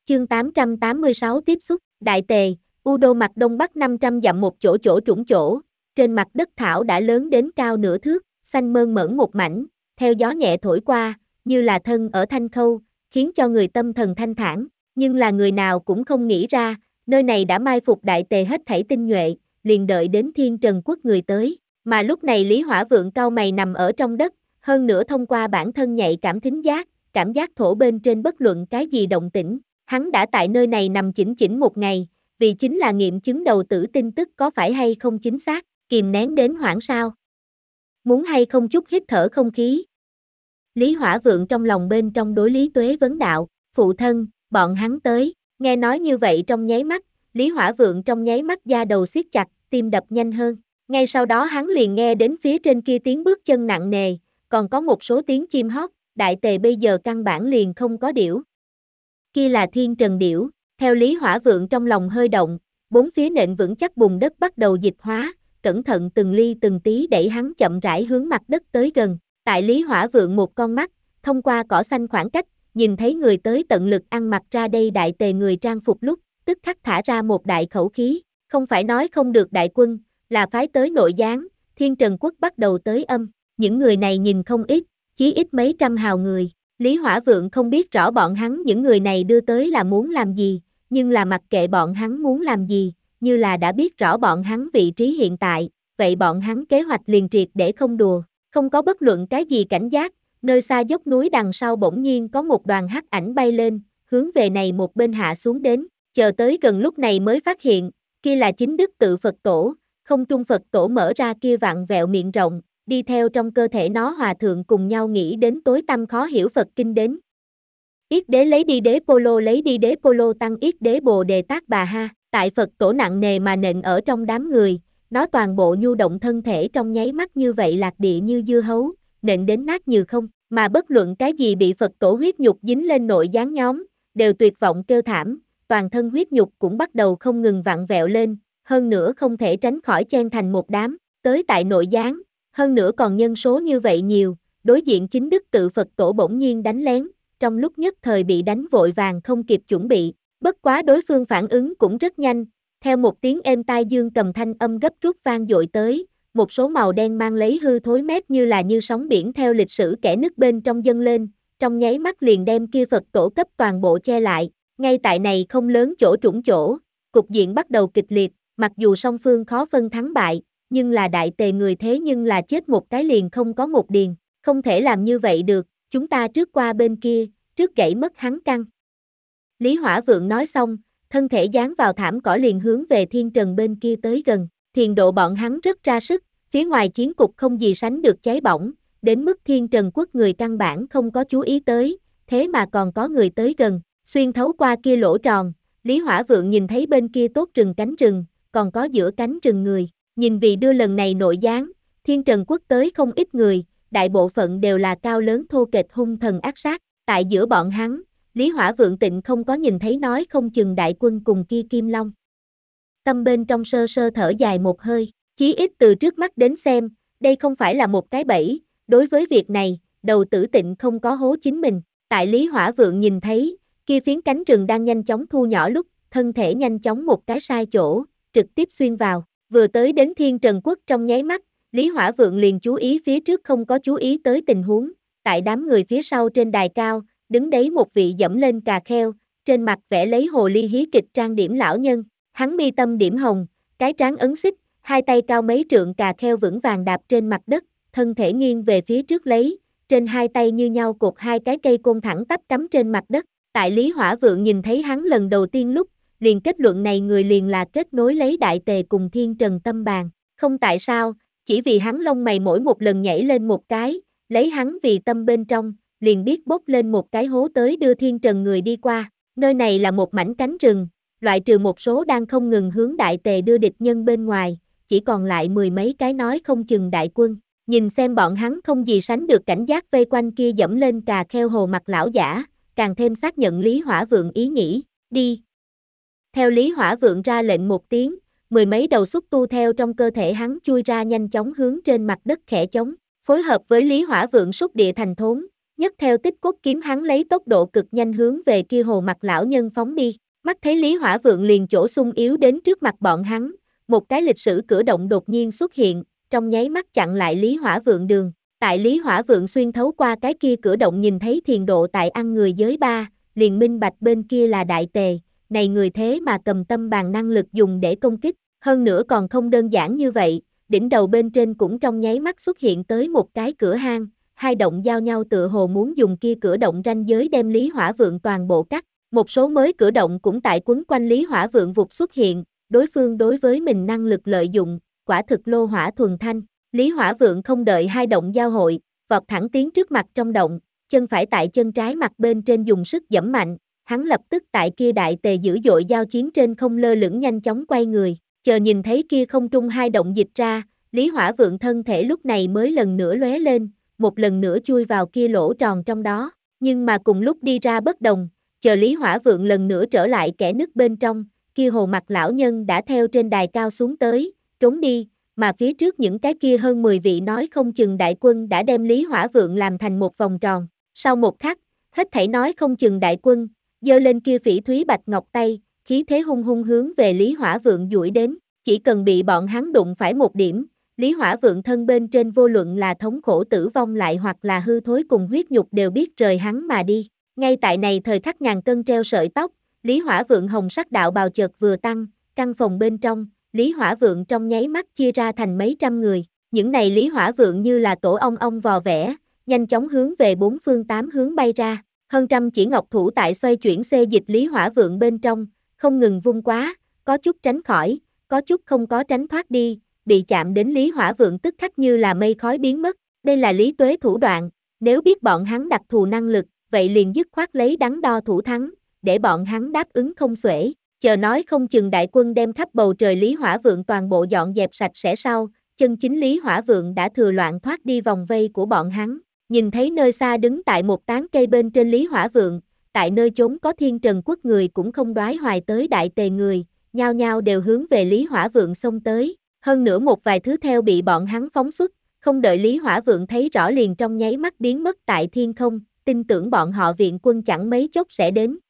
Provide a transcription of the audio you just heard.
Chương 886 tiếp xúc, Đại Tề, U Đô mặt đông bắc 500 dặm một chỗ chỗ trũng chỗ, trên mặt đất thảo đã lớn đến cao nửa thước, xanh mơn mởn một mảnh, theo gió nhẹ thổi qua, như là thân ở thanh khâu, khiến cho người tâm thần thanh thản, nhưng là người nào cũng không nghĩ ra, nơi này đã mai phục Đại Tề hết thảy tinh nhuệ, liền đợi đến Thiên Trần Quốc người tới, mà lúc này Lý Hỏa Vượng cau mày nằm ở trong đất, hơn nữa thông qua bản thân nhạy cảm thính giác, cảm giác thổ bên trên bất luận cái gì động tĩnh. Hắn đã tại nơi này nằm chỉnh chỉnh một ngày, vì chính là nghiệm chứng đầu tử tin tức có phải hay không chính xác, kìm nén đến hoảng sao. Muốn hay không chút hít thở không khí. Lý Hỏa Vượng trong lòng bên trong đối Lý Tuế vấn đạo, phụ thân, bọn hắn tới, nghe nói như vậy trong nháy mắt, Lý Hỏa Vượng trong nháy mắt da đầu siết chặt, tim đập nhanh hơn. Ngay sau đó hắn liền nghe đến phía trên kia tiếng bước chân nặng nề, còn có một số tiếng chim hót, Đại Tề bây giờ căn bản liền không có điểu. Kia là Thiên Trần điểu, theo Lý Hỏa Vượng trong lòng hơi động, bốn phía nền vững chắc bùn đất bắt đầu dịch hóa, cẩn thận từng ly từng tí đẩy hắn chậm rãi hướng mặt đất tới gần. Tại Lý Hỏa Vượng một con mắt, thông qua cỏ xanh khoảng cách, nhìn thấy người tới tận lực ăn mặc ra đây Đại Tề người trang phục lúc, tức khắc thả ra một đại khẩu khí, không phải nói không được đại quân, là phái tới nội gián, Thiên Trần Quốc bắt đầu tới âm, những người này nhìn không ít, chí ít mấy trăm hào người. Lý Hỏa Vượng không biết rõ bọn hắn những người này đưa tới là muốn làm gì, nhưng là mặc kệ bọn hắn muốn làm gì, như là đã biết rõ bọn hắn vị trí hiện tại, vậy bọn hắn kế hoạch liền triệt để không đùa, không có bất luận cái gì cảnh giác, nơi xa dốc núi đằng sau bỗng nhiên có một đoàn hắc ảnh bay lên, hướng về này một bên hạ xuống đến, chờ tới gần lúc này mới phát hiện, kia là chính Đức Tự Phật Tổ, không trung Phật Tổ mở ra kia vặn vẹo miệng rộng, đi theo trong cơ thể nó hòa thượng cùng nhau nghĩ đến tối tăm khó hiểu Phật kinh đến. Yết đế lấy đi đế polo tăng yết đế bồ đề tát bà ha, tại Phật Tổ nặng nề mà nện ở trong đám người, nó toàn bộ nhu động thân thể trong nháy mắt như vậy lạc địa như dưa hấu, nện đến nát như không, mà bất luận cái gì bị Phật Tổ huyết nhục dính lên nội gián nhóm, đều tuyệt vọng kêu thảm, toàn thân huyết nhục cũng bắt đầu không ngừng vặn vẹo lên, hơn nữa không thể tránh khỏi chen thành một đám, tới tại nội gián, hơn nữa còn nhân số như vậy nhiều, đối diện chính Đức Tự Phật Tổ bỗng nhiên đánh lén, trong lúc nhất thời bị đánh vội vàng không kịp chuẩn bị, bất quá đối phương phản ứng cũng rất nhanh, theo một tiếng êm tai dương cầm thanh âm gấp rút vang dội tới, một số màu đen mang lấy hư thối mép như là như sóng biển theo lịch sử kẻ nứt bên trong dâng lên, trong nháy mắt liền đem kia Phật Tổ cấp toàn bộ che lại, ngay tại này không lớn chỗ trũng chỗ, cục diện bắt đầu kịch liệt, mặc dù song phương khó phân thắng bại, nhưng là Đại Tề người thế nhưng là chết một cái liền không có một điền, không thể làm như vậy được, chúng ta trước qua bên kia, trước gãy mất hắn căng. Lý Hỏa Vượng nói xong, thân thể dán vào thảm cỏ liền hướng về Thiên Trần bên kia tới gần, thiền độ bọn hắn rất ra sức, phía ngoài chiến cục không gì sánh được cháy bỏng, đến mức Thiên Trần Quốc người căn bản không có chú ý tới, thế mà còn có người tới gần, xuyên thấu qua kia lỗ tròn, Lý Hỏa Vượng nhìn thấy bên kia tốt rừng cánh rừng, còn có giữa cánh rừng người, nhìn vì đưa lần này nội gián, Thiên Trần Quốc tới không ít người, đại bộ phận đều là cao lớn thô kệch hung thần ác sát, tại giữa bọn hắn, Lý Hỏa Vượng tịnh không có nhìn thấy nói không chừng đại quân cùng kia Kim Long. Tâm bên trong sơ sơ thở dài một hơi, chí ít từ trước mắt đến xem, đây không phải là một cái bẫy, đối với việc này, đầu tử tịnh không có hố chính mình, tại Lý Hỏa Vượng nhìn thấy, kia phiến cánh rừng đang nhanh chóng thu nhỏ lúc, thân thể nhanh chóng một cái sai chỗ, trực tiếp xuyên vào, vừa tới đến Thiên Trần Quốc trong nháy mắt, Lý Hỏa Vượng liền chú ý phía trước không có chú ý tới tình huống, tại đám người phía sau trên đài cao, đứng đấy một vị dẫm lên cà kheo, trên mặt vẽ lấy hồ ly hí kịch trang điểm lão nhân, hắn mi tâm điểm hồng, cái trán ấn xích, hai tay cao mấy trượng cà kheo vững vàng đạp trên mặt đất, thân thể nghiêng về phía trước lấy, trên hai tay như nhau cột hai cái cây côn thẳng tắp cắm trên mặt đất, tại Lý Hỏa Vượng nhìn thấy hắn lần đầu tiên lúc, liền kết luận này người liền là kết nối lấy Đại Tề cùng Thiên Trần tâm bàn, không tại sao, chỉ vì hắn lông mày mỗi một lần nhảy lên một cái, lấy hắn vì tâm bên trong, liền biết bốc lên một cái hố tới đưa Thiên Trần người đi qua, nơi này là một mảnh cánh rừng, loại trừ một số đang không ngừng hướng Đại Tề đưa địch nhân bên ngoài, chỉ còn lại mười mấy cái nói không chừng đại quân, nhìn xem bọn hắn không gì sánh được cảnh giác vây quanh kia dẫm lên cà kheo hồ mặt lão giả, càng thêm xác nhận Lý Hỏa Vượng ý nghĩ, đi. Theo Lý Hỏa Vượng ra lệnh một tiếng, mười mấy đầu xúc tu theo trong cơ thể hắn chui ra nhanh chóng hướng trên mặt đất khẽ chống, phối hợp với Lý Hỏa Vượng xúc địa thành thốn, Nhấc theo tích cốt kiếm hắn lấy tốc độ cực nhanh hướng về kia Hồ Mặc lão nhân phóng đi. Mắt thấy Lý Hỏa Vượng liền chỗ sung yếu đến trước mặt bọn hắn, một cái lịch sử cử động đột nhiên xuất hiện, trong nháy mắt chặn lại Lý Hỏa Vượng đường. Tại Lý Hỏa Vượng xuyên thấu qua cái kia cử động nhìn thấy Thiền Độ tại ăn người giới ba, liền minh bạch bên kia là Đại Tề, này người thế mà cầm tâm bàn năng lực dùng để công kích, hơn nữa còn không đơn giản như vậy, đỉnh đầu bên trên cũng trong nháy mắt xuất hiện tới một cái cửa hang, hai động giao nhau tựa hồ muốn dùng kia cửa động ranh giới đem Lý Hỏa Vượng toàn bộ cắt. Một số mới cửa động cũng tại quấn quanh Lý Hỏa Vượng vụt xuất hiện, đối phương đối với mình năng lực lợi dụng, quả thực lô hỏa thuần thanh. Lý Hỏa Vượng không đợi hai động giao hội, vọt thẳng tiến trước mặt trong động, chân phải tại chân trái mặt bên trên dùng sức giẫm mạnh, hắn lập tức tại kia Đại Tề dữ dội giao chiến trên không lơ lửng nhanh chóng quay người, chờ nhìn thấy kia không trung hai động dịch ra, Lý Hỏa Vượng thân thể lúc này mới lần nữa lóe lên, một lần nữa chui vào kia lỗ tròn trong đó, nhưng mà cùng lúc đi ra bất đồng, chờ Lý Hỏa Vượng lần nữa trở lại kẽ nứt bên trong, kia Hồ Mặc lão nhân đã theo trên đài cao xuống tới, trốn đi, mà phía trước những cái kia hơn 10 vị nói không chừng đại quân đã đem Lý Hỏa Vượng làm thành một vòng tròn. Sau một khắc, hết thảy nói không chừng đại quân, giơ lên kia phỉ thúy bạch ngọc tay, khí thế hung hung hướng về Lý Hỏa Vượng duỗi đến, chỉ cần bị bọn hắn đụng phải một điểm, Lý Hỏa Vượng thân bên trên vô luận là thống khổ tử vong lại hoặc là hư thối cùng huyết nhục đều biết rời hắn mà đi. Ngay tại này thời khắc ngàn cân treo sợi tóc, Lý Hỏa Vượng hồng sắc đạo bào chợt vừa tăng, căn phòng bên trong, Lý Hỏa Vượng trong nháy mắt chia ra thành mấy trăm người, những này Lý Hỏa Vượng như là tổ ong vò vẽ, nhanh chóng hướng về bốn phương tám hướng bay ra, hơn trăm chỉ ngọc thủ tại xoay chuyển xê dịch Lý Hỏa Vượng bên trong, không ngừng vung quá, có chút tránh khỏi, có chút không có tránh thoát đi, bị chạm đến Lý Hỏa Vượng tức khắc như là mây khói biến mất, đây là Lý Tuế thủ đoạn, nếu biết bọn hắn đặc thù năng lực, vậy liền dứt khoát lấy đắn đo thủ thắng, để bọn hắn đáp ứng không xuể, chờ nói không chừng đại quân đem khắp bầu trời Lý Hỏa Vượng toàn bộ dọn dẹp sạch sẽ sau, chân chính Lý Hỏa Vượng đã thừa loạn thoát đi vòng vây của bọn hắn, nhìn thấy nơi xa đứng tại một tán cây bên trên Lý Hỏa Vượng, tại nơi chốn có Thiên Trần Quốc người cũng không đoái hoài tới Đại Tề người, nhao nhao đều hướng về Lý Hỏa Vượng xông tới, hơn nữa một vài thứ theo bị bọn hắn phóng xuất, không đợi Lý Hỏa Vượng thấy rõ liền trong nháy mắt biến mất tại thiên không, tin tưởng bọn họ viện quân chẳng mấy chốc sẽ đến,